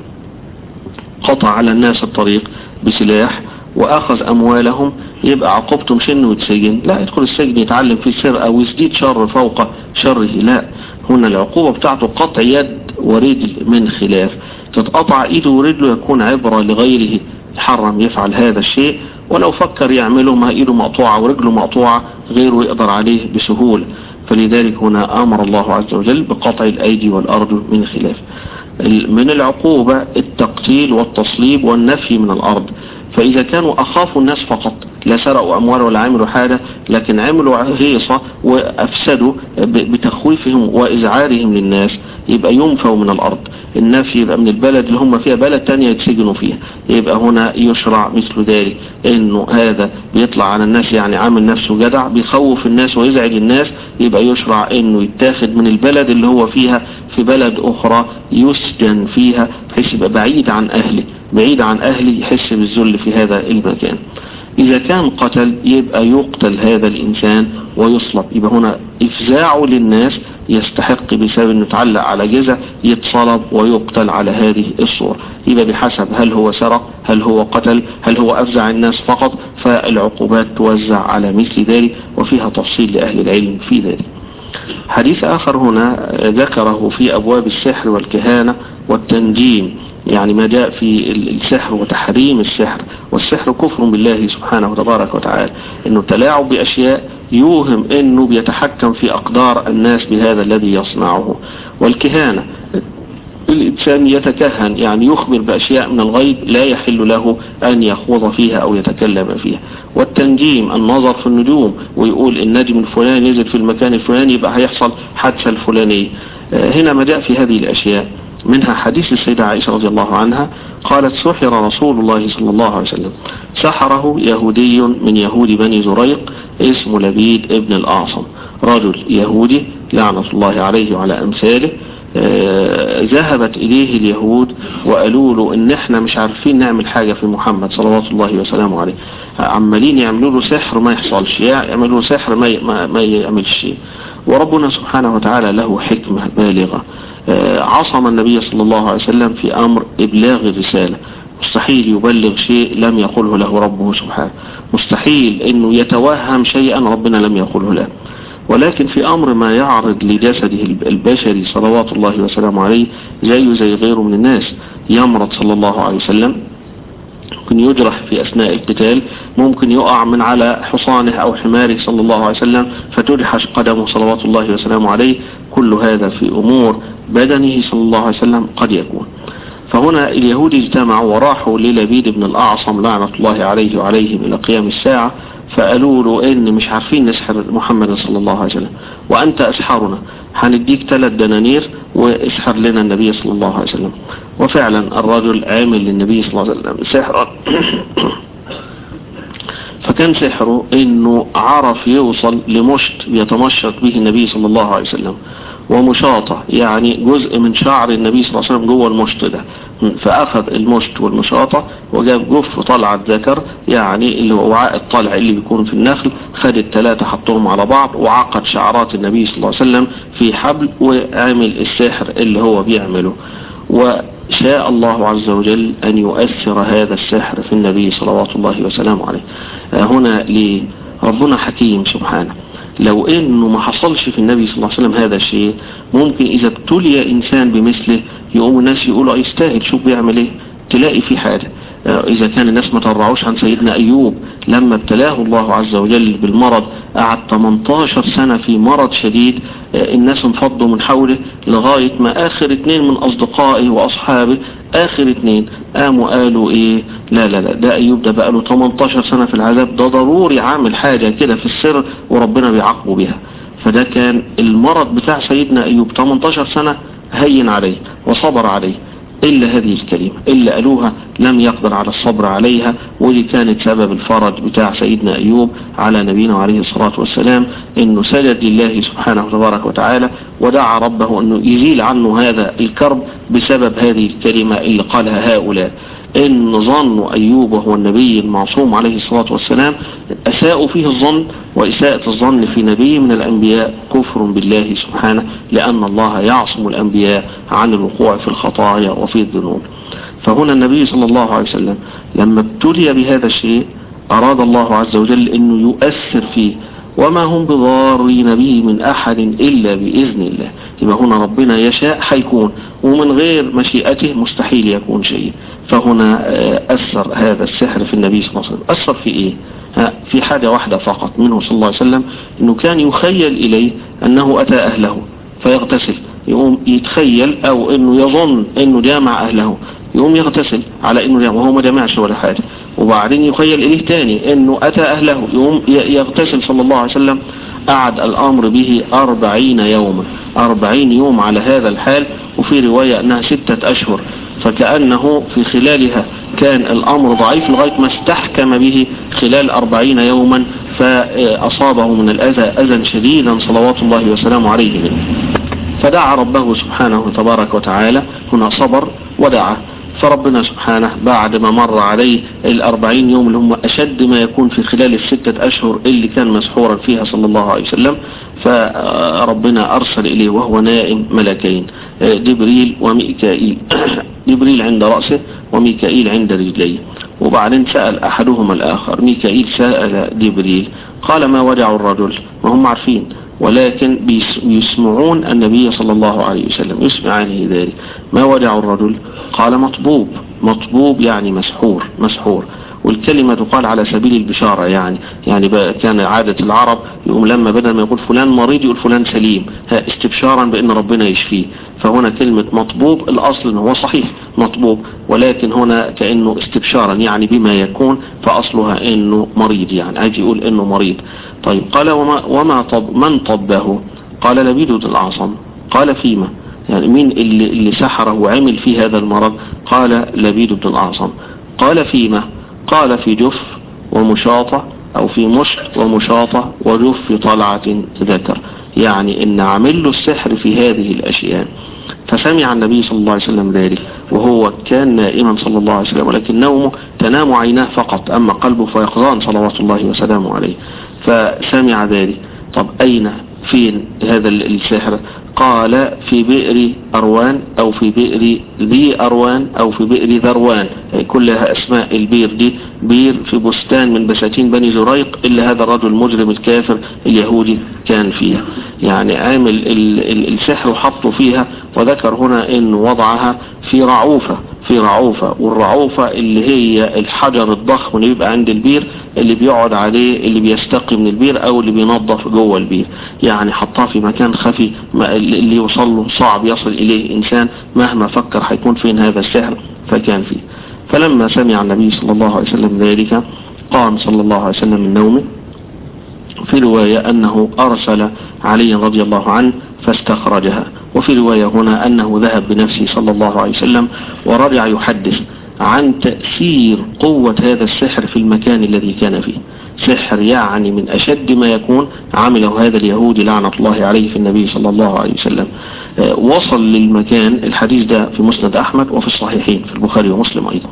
قطع على الناس الطريق بسلاح وأخذ أموالهم يبقى عقوبته مش إنه يتسجن، لا يدخل السجن يتعلم فيه السرقة ويزيد شر فوق شره، لا، هنا العقوبة بتاعته قطع يد ورجل من خلاف، تتقطع إيده ورجله يكون عبرة لغيره يحرم يفعل هذا الشيء، ولو فكر يعمله ما إيده مقطوعة ورجله مقطوعة غيره يقدر عليه بسهولة. فلذلك هنا أمر الله عز وجل بقطع الأيدي والأرجل من خلاف. من العقوبة التقتيل والتصليب والنفي من الأرض. فإذا كانوا أخافوا الناس فقط لا سرقوا أموال ولا عملوا حاجة، لكن عملوا هيصة وأفسدوا بتخويفهم وإزعارهم للناس، يبقى ينفوا من الأرض. النفي يبقى من البلد اللي هم فيها بلد تانية يتسجنوا فيها، يبقى هنا يشرع مثل ذلك، إنه هذا بيطلع على الناس يعني عامل نفسه جدع بيخوف الناس ويزعج الناس، يبقى يشرع إنه يتاخد من البلد اللي هو فيها في بلد أخرى يسجن فيها بحيث يبقى بعيد عن أهله، بعيد عن أهله يحس بالذل في هذا المكان. إذا كان قتل يبقى يقتل هذا الإنسان ويصلب، يبقى هنا إفزاعه للناس يستحق بسبب أنه يتعلق على جزع يتصلب ويقتل على هذه الصورة. يبقى بحسب هل هو سرق، هل هو قتل، هل هو أفزع الناس فقط، فالعقوبات توزع على مثل ذلك، وفيها تفصيل لأهل العلم في ذلك. حديث آخر هنا ذكره في أبواب السحر والكهانة والتنجيم، يعني ما جاء في السحر وتحريم السحر، والسحر كفر بالله سبحانه وتبارك وتعالى، انه تلاعب باشياء يوهم انه بيتحكم في اقدار الناس بهذا الذي يصنعه. والكهانة الانسان يتكهن، يعني يخبر باشياء من الغيب لا يحل له ان يخوض فيها او يتكلم فيها. والتنجيم النظر في النجوم ويقول النجم الفلاني نزل في المكان الفلاني يبقى هيحصل حادثة الفلانية. هنا ما جاء في هذه الاشياء، منها حديث السيدة عائشة رضي الله عنها قالت سحر رسول الله صلى الله عليه وسلم، سحره يهودي من يهود بني زريق اسمه لبيد ابن الأعصم، رجل يهودي لعنة الله عليه وعلى أمثاله. آه ذهبت إليه اليهود وقالوا له إن إحنا مش عارفين نعمل حاجة في محمد صلوات الله وسلامه عليه، عمالين يعملوا له سحر ما يحصلش، يعملوا له سحر ما, ما, ما يعملش شيء. وربنا سبحانه وتعالى له حكمة بالغة، عصم النبي صلى الله عليه وسلم في أمر إبلاغ الرسالة، مستحيل يبلغ شيء لم يقله له ربه سبحانه، مستحيل أنه يتوهم شيئا ربنا لم يقله له. ولكن في أمر ما يعرض لجسده البشري صلوات الله وسلامه عليه زيه زي غيره من الناس، يمرض صلى الله عليه وسلم، ممكن يجرح في أثناء القتال، ممكن يقع من على حصانه أو حماره صلى الله عليه وسلم فتدحش قدمه صلوات الله وسلامه عليه، كل هذا في أمور بدنه صلى الله عليه وسلم قد يكون. فهنا اليهود اجتمعوا وراحوا للبيد بن الأعصم لعنة الله عليه وعليهم إلى قيام الساعة، فقالوا له إن مش عارفين نسحر محمد صلى الله عليه وسلم وأنت أسحرنا، هنديك ثلاث دنانير واسحر لنا النبي صلى الله عليه وسلم. وفعلا الرجل عامل للنبي صلى الله عليه وسلم سحرا فكان سحره إنه عرف يوصل لمشط يتمشط به النبي صلى الله عليه وسلم، ومشاطة يعني جزء من شعر النبي صلى الله عليه وسلم جوه المشط ده، فأخذ المشط والمشاطة وجاب جف طلعة ذكر يعني اللي هو وعاء الطلع اللي بيكون في النخل، خد الثلاثة حطهم على بعض وعقد شعرات النبي صلى الله عليه وسلم في حبل وعمل السحر اللي هو بيعمله. وشاء الله عز وجل أن يؤثر هذا السحر في النبي صلوات الله وسلامه عليه. هنا لربنا حكيم سبحانه، لو انه ما حصلش في النبي صلى الله عليه وسلم هذا الشيء ممكن اذا ابتلي انسان بمثله يقوم الناس يقولوا يستاهل، شوف بيعمل ايه، تلاقي في حاجة. اذا كان الناس ما ترعوش عن سيدنا ايوب لما ابتلاه الله عز وجل بالمرض، قعد ثمانية عشر سنة في مرض شديد، الناس انفضوا من حوله لغاية ما اخر اتنين من اصدقائه واصحابه، اخر اتنين قاموا قالوا ايه، لا لا لا ده ايوب ده بقى له ثمانية عشر سنة في العذاب، ده ضروري عامل حاجة كده في السر وربنا بيعاقبه بها. فده كان المرض بتاع سيدنا ايوب ثمانية عشر سنة هين عليه وصبر عليه، إلا هذه الكلمة إلا قالوها لم يقدر على الصبر عليها، ودي كانت سبب الفرج بتاع سيدنا أيوب على نبينا عليه الصلاة والسلام، إنه سجد لله سبحانه وتبارك وتعالى ودعا ربه إنه يزيل عنه هذا الكرب بسبب هذه الكلمة اللي قالها هؤلاء، إن ظنوا أيوب وهو النبي المعصوم عليه الصلاة والسلام أساءوا فيه الظن، وإساءة الظن في نبي من الأنبياء كفر بالله سبحانه، لأن الله يعصم الأنبياء عن الوقوع في الخطايا وفي الذنوب. فهنا النبي صلى الله عليه وسلم لما ابتلي بهذا الشيء أراد الله عز وجل أنه يؤثر فيه، وما هم بضارين به من أحد إلا بإذن الله. يبقى هنا ربنا يشاء حيكون، ومن غير مشيئته مستحيل يكون شيء. فهنا أثر هذا السحر في النبي صلى الله عليه وسلم. أثر في إيه؟ في حاجة واحدة فقط منه صلى الله عليه وسلم، أنه كان يخيل إليه أنه أتى أهله فيغتسل، يقوم يتخيل أو أنه يظن أنه جامع أهله يقوم يغتسل على أنه جامع وهو ما جامعش ولا حاجة، وبعدين يخيل إليه تاني أنه أتى أهله يقوم يغتسل صلى الله عليه وسلم. قعد الأمر به أربعين يوما، أربعين يوم على هذا الحال، وفي رواية أنها ستة أشهر، فكأنه في خلالها كان الأمر ضعيف لغاية ما استحكم به خلال أربعين يوما، فأصابه من الأذى أذى شديدا صلوات الله وسلامه عليه منه. فدعا ربه سبحانه تبارك وتعالى، هنا صبر ودعا، فربنا سبحانه بعد ما مر عليه الأربعين يوم اللي هم أشد ما يكون في خلال الستة أشهر اللي كان مسحورا فيها صلى الله عليه وسلم، فربنا أرسل إليه وهو نائم ملكين، جبريل وميكائيل جبريل عند رأسه وميكائيل عند رجليه. وبعدين سأل أحدهما الآخر، ميكائيل سأل جبريل قال ما وجع الرجل، وهم عارفين ولكن يسمعون النبي صلى الله عليه وسلم يسمعانه ذلك، ما وجع الرجل؟ قال مطبوب، مطبوب يعني مسحور، مسحور. والكلمة تقال على سبيل البشارة، يعني يعني كان عادة العرب يقوم لما بدل ما يقول فلان مريض يقول فلان سليم، استبشارا بأن ربنا يشفيه. فهنا كلمة مطبوب الأصل أنه هو صحيح مطبوب، ولكن هنا كأنه استبشارا يعني بما يكون، فأصلها أنه مريض، يعني عايز يقول أنه مريض. طيب قال وما, وما طب من طبه؟ قال لبيد بن الأعصم. قال فيما؟ يعني مين اللي, اللي سحره وعمل في هذا المرض؟ قال لبيد بن الأعصم. قال فيما؟ قال في جف ومشاطة أو في مشط ومشاطة وجف طلعة ذكر، يعني إن عمل له السحر في هذه الأشياء. فسمع النبي صلى الله عليه وسلم ذلك وهو كان نائما صلى الله عليه وسلم، ولكن نومه تنام عيناه فقط، أما قلبه فيقظان صلوات الله وسلامه عليه. فسمع ذلك. طب أين فين هذا السحر؟ قال في بئر أروان أو في بئر ذي أروان أو في بئر ذروان، كلها أسماء البير دي، بير في بستان من بساتين بني زريق إلا هذا الرجل المجرم الكافر اليهودي كان فيها، يعني عامل السحر وحطه فيها. وذكر هنا إن وضعها في رعوفة، في رعوفة، والرعوفة اللي هي الحجر الضخم اللي بيبقى عند البير اللي بيقعد عليه اللي بيستقي من البير او اللي بينظف جوه البير، يعني حطاه في مكان خفي اللي يوصل له صعب يصل اليه انسان مهما فكر هيكون فين هذا السحر، فكان فيه. فلما سمع النبي صلى الله عليه وسلم ذلك قام صلى الله عليه وسلم من نومه. في رواية انه ارسل علي رضي الله عنه فاستخرجها، وفي رواية هنا أنه ذهب بنفسه صلى الله عليه وسلم ورجع يحدث عن تأثير قوة هذا السحر في المكان الذي كان فيه. سحر يعني من أشد ما يكون عمله هذا اليهودي لعنة الله عليه في النبي صلى الله عليه وسلم. وصل للمكان، الحديث ده في مسند أحمد وفي الصحيحين في البخاري ومسلم أيضا،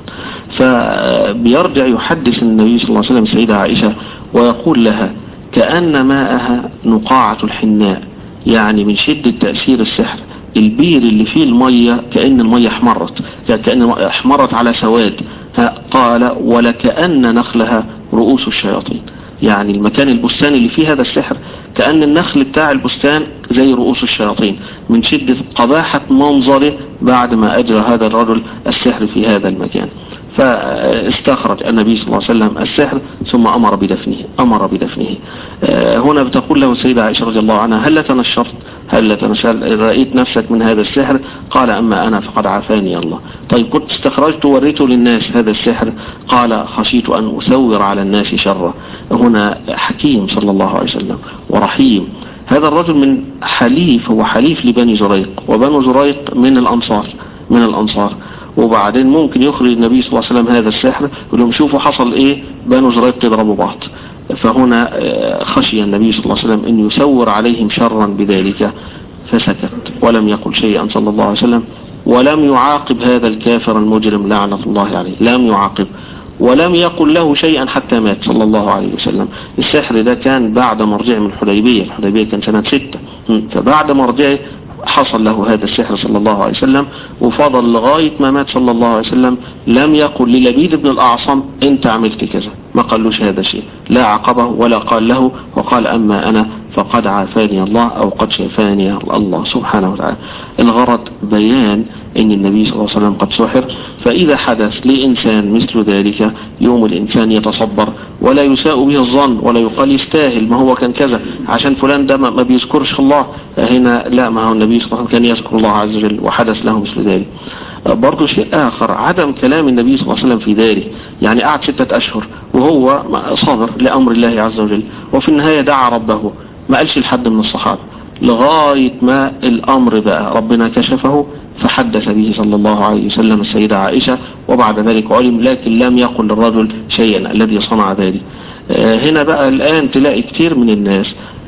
فبيرجع يحدث النبي صلى الله عليه وسلم السيدة عائشة ويقول لها كأن ماءها نقاعة الحناء، يعني من شدة تأثير السحر البير اللي فيه المية كأن المية احمرت، كأن احمرت على سواد. قال ولكأن نخلها رؤوس الشياطين، يعني المكان البستان اللي فيه هذا السحر كأن النخل بتاع البستان زي رؤوس الشياطين من شدة قباحة منظره بعد ما أجرى هذا الرجل السحر في هذا المكان. فاستخرج النبي صلى الله عليه وسلم السحر ثم أمر بدفنه أمر بدفنه هنا بتقول له السيدة عائشة رضي الله عنها هل تنشرت هل تنشرت رأيت نفسك من هذا السحر؟ قال أما أنا فقد عافاني الله. طيب كنت استخرجت ووريته للناس هذا السحر؟ قال خشيت أن أسور على الناس شره. هنا حكيم صلى الله عليه وسلم ورحيم. هذا الرجل من حليف، هو حليف لبني زريق، وبنو زريق من الأنصار من الأنصار وبعدين ممكن يخرج النبي صلى الله عليه وسلم هذا السحر يقول لهم شوفوا حصل ايه، بنو زريق تضربوا بعض. فهنا خشي النبي صلى الله عليه وسلم ان يسور عليهم شرا بذلك فسكت ولم يقل شيئا صلى الله عليه وسلم، ولم يعاقب هذا الكافر المجرم لعنة الله عليه، لم يعاقب ولم يقل له شيئا حتى مات صلى الله عليه وسلم. السحر ده كان بعد مرجعه من الحديبية، الحديبية كان سنة ستة، فبعد مرجعه حصل له هذا السحر صلى الله عليه وسلم، وفضل لغاية ما مات صلى الله عليه وسلم لم يقل للبيد بن الأعصم انت عملت كذا، ما قالوش هذا الشيء، لا عقبه ولا قال له، وقال أما أنا فقد عافاني الله أو قد شفاني الله سبحانه وتعالى. الغرض بيان ان النبي صلى الله عليه وسلم قد سحر، فإذا حدث لإنسان مثل ذلك يوم الإنسان يتصبر ولا يساء به الظن ولا يقال يستاهل، ما هو كان كذا عشان فلان ده ما بيذكرش الله، هنا لا، ما هو النبي صلى الله عليه وسلم كان يذكر الله عز وجل وحدث له مثل ذلك. برضو شيء آخر عدم كلام النبي صلى الله عليه وسلم في ذلك، يعني قعد ستة أشهر وهو صابر لأمر الله عز وجل، وفي النهاية دعا ربه، ما قالش لحد من الصحابة لغاية ما الأمر بقى ربنا كشفه فحدث به صلى الله عليه وسلم السيدة عائشة، وبعد ذلك علم، لكن لم يقل للرجل شيئا الذي صنع ذلك. هنا بقى الآن تلاقي كتير من الناس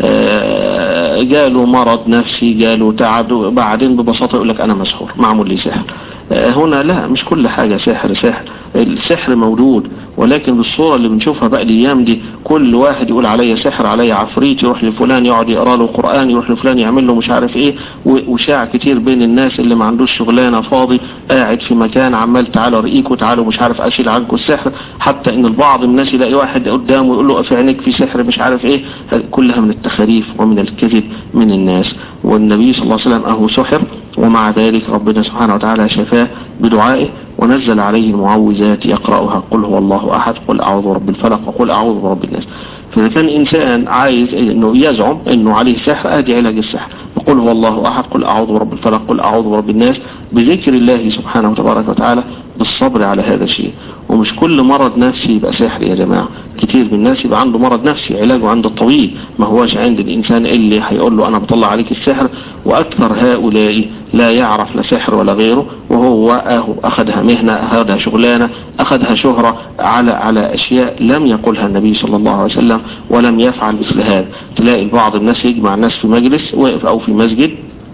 جاله مرض نفسي، جاله تعب، بعدين ببساطة يقول لك أنا مسحور معمول لي سحر. هنا لا، مش كل حاجة سحر سحر، السحر موجود، ولكن بالصورة اللي بنشوفها بقى الأيام دي كل واحد يقول عليا سحر، عليا عفريت، يروح لفلان يقعد يقرأ له قرآن، يروح لفلان يعمل له مش عارف ايه، وشاع كتير بين الناس اللي ما عندوش شغلانة، فاضي قاعد في مكان عمال تعالوا رئيكوا تعالوا مش عارف اشيل عنكم السحر، حتى ان البعض من الناس يلاقي واحد قدامه يقول له في عينيك في سحر مش عارف ايه، كلها من التخاريف ومن الكذب من الناس. والنبي صلى الله عليه وسلم اهو سحر، ومع ذلك ربنا سبحانه وتعالى شفاه بدعائه ونزل عليه المعوذات يقرأها، قل هو الله أحد، قل أعوذ برب الفلق، وقل أعوذ برب الناس. فإذا كان إنسان عايز إنه يزعم إنه عليه سحر، أدي علاج السحر، قل هو الله أحد، قل أعوذ برب الفلق، قل أعوذ برب الناس، بذكر الله سبحانه وتبارك وتعالى، بالصبر على هذا الشيء. ومش كل مرض نفسي يبقى سحر يا جماعة، كتير من الناس يبقى عنده مرض نفسي علاجه عند الطبيب، ما هوش عند الإنسان اللي هيقول له أنا بطلع عليك السحر. وأكثر هؤلاء لا يعرف لا سحر ولا غيره، وهو أهو أخذها مهنة، أخذها شغلانة، أخذها شهرة على على أشياء لم يقولها النبي صلى الله عليه وسلم ولم يفعل مثل هذا. تلاقي بعض الناس يجمع الناس في مجلس أو في مسجد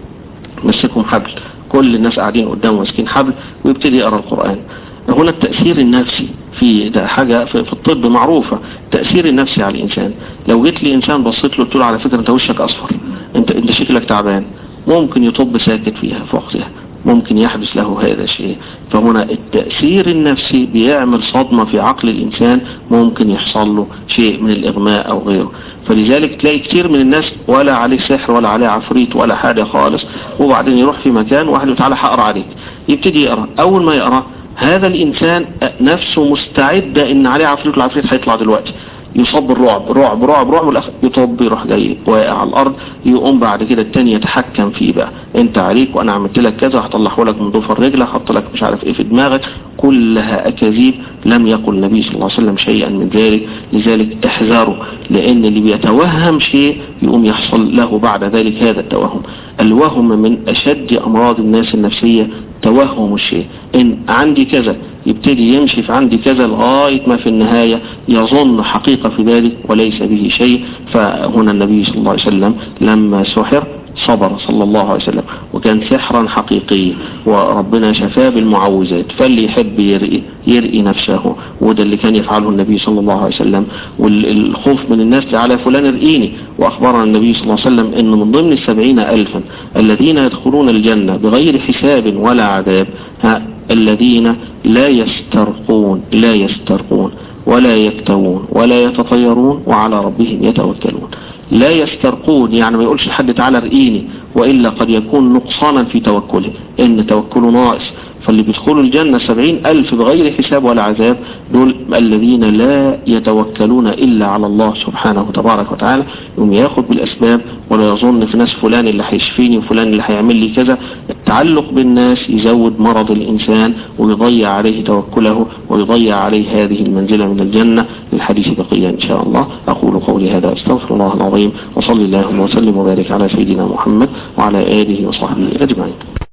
مسكهم حبل، كل الناس قاعدين قدامه ماسكين حبل ويبتدي يقرأ القرآن. هنا التأثير النفسي في ده حاجة في الطب معروفة، التأثير النفسي على الإنسان. لو جيت لي إنسان بصيت له قلت له على فكرة أنت وشك أصفر، أنت أنت شكلك تعبان، ممكن يطب ساكت فيها في وقتها، ممكن يحدث له هذا الشيء. فهنا التأثير النفسي بيعمل صدمة في عقل الإنسان، ممكن يحصل له شيء من الإغماء أو غيره. فلذلك تلاقي كتير من الناس ولا عليه سحر ولا عليه عفريت ولا حاجة خالص، وبعدين يروح في مكان واحد تعالى هقرأ عليك، يبتدي يقرأ. أول ما يقرأ هذا الإنسان نفسه مستعدة إن عليه عفريت، والعفريت هيطلع دلوقتي، يصاب الرعب رعب رعب رعب، والأخ يطب يروح جاي واقع على الأرض. يقوم بعد كده التاني يتحكم فيه بقى، انت عليك وانا عملت لك كذا، هطلعه لك من ضفر رجلك، هحط لك مش عارف ايه في دماغك، كلها أكاذيب، لم يقل النبي صلى الله عليه وسلم شيئا من ذلك. لذلك احذروا، لأن اللي بيتوهم شيء يقوم يحصل له بعد ذلك هذا التوهم. الوهم من أشد أمراض الناس النفسية، توهم الشيء. إن عندي كذا يبتدي يمشي في عندي كذا لغاية ما في النهاية يظن حقيقة في ذلك وليس به شيء. فهنا النبي صلى الله عليه وسلم لما سحر صبر صلى الله عليه وسلم، وكان سحرا حقيقيا، وربنا شفاه بالمعوذات. فاللي يحب يرئي, يرئي نفسه، وده اللي كان يفعله النبي صلى الله عليه وسلم. والخوف من الناس على فلان ارئيني. وأخبرنا النبي صلى الله عليه وسلم أن من ضمن السبعين ألفا الذين يدخلون الجنة بغير حساب ولا عذاب الذين لا يسترقون لا يسترقون ولا يكتوون ولا يتطيرون وعلى ربهم يتوكلون. لا يسترقون يعني ما يقولش لحد تعالى ارئيني، وإلا قد يكون نقصانا في توكله، إن توكله ناقص. فاللي بيدخلوا الجنة سبعين ألف بغير حساب ولا عذاب دول الذين لا يتوكلون إلا على الله سبحانه تبارك وتعالى. يوم ياخد بالأسباب ولا يظن في ناس فلان اللي هيشفيني وفلان اللي هيعمل لي كذا. التعلق بالناس يزود مرض الإنسان ويضيع عليه توكله ويضيع عليه هذه المنزلة من الجنة. للحديث بقية إن شاء الله. أقول قولي هذا أستغفر الله العظيم، وصلي اللهم وسلم وبارك على سيدنا محمد وعلى آله وصحبه أجمعين.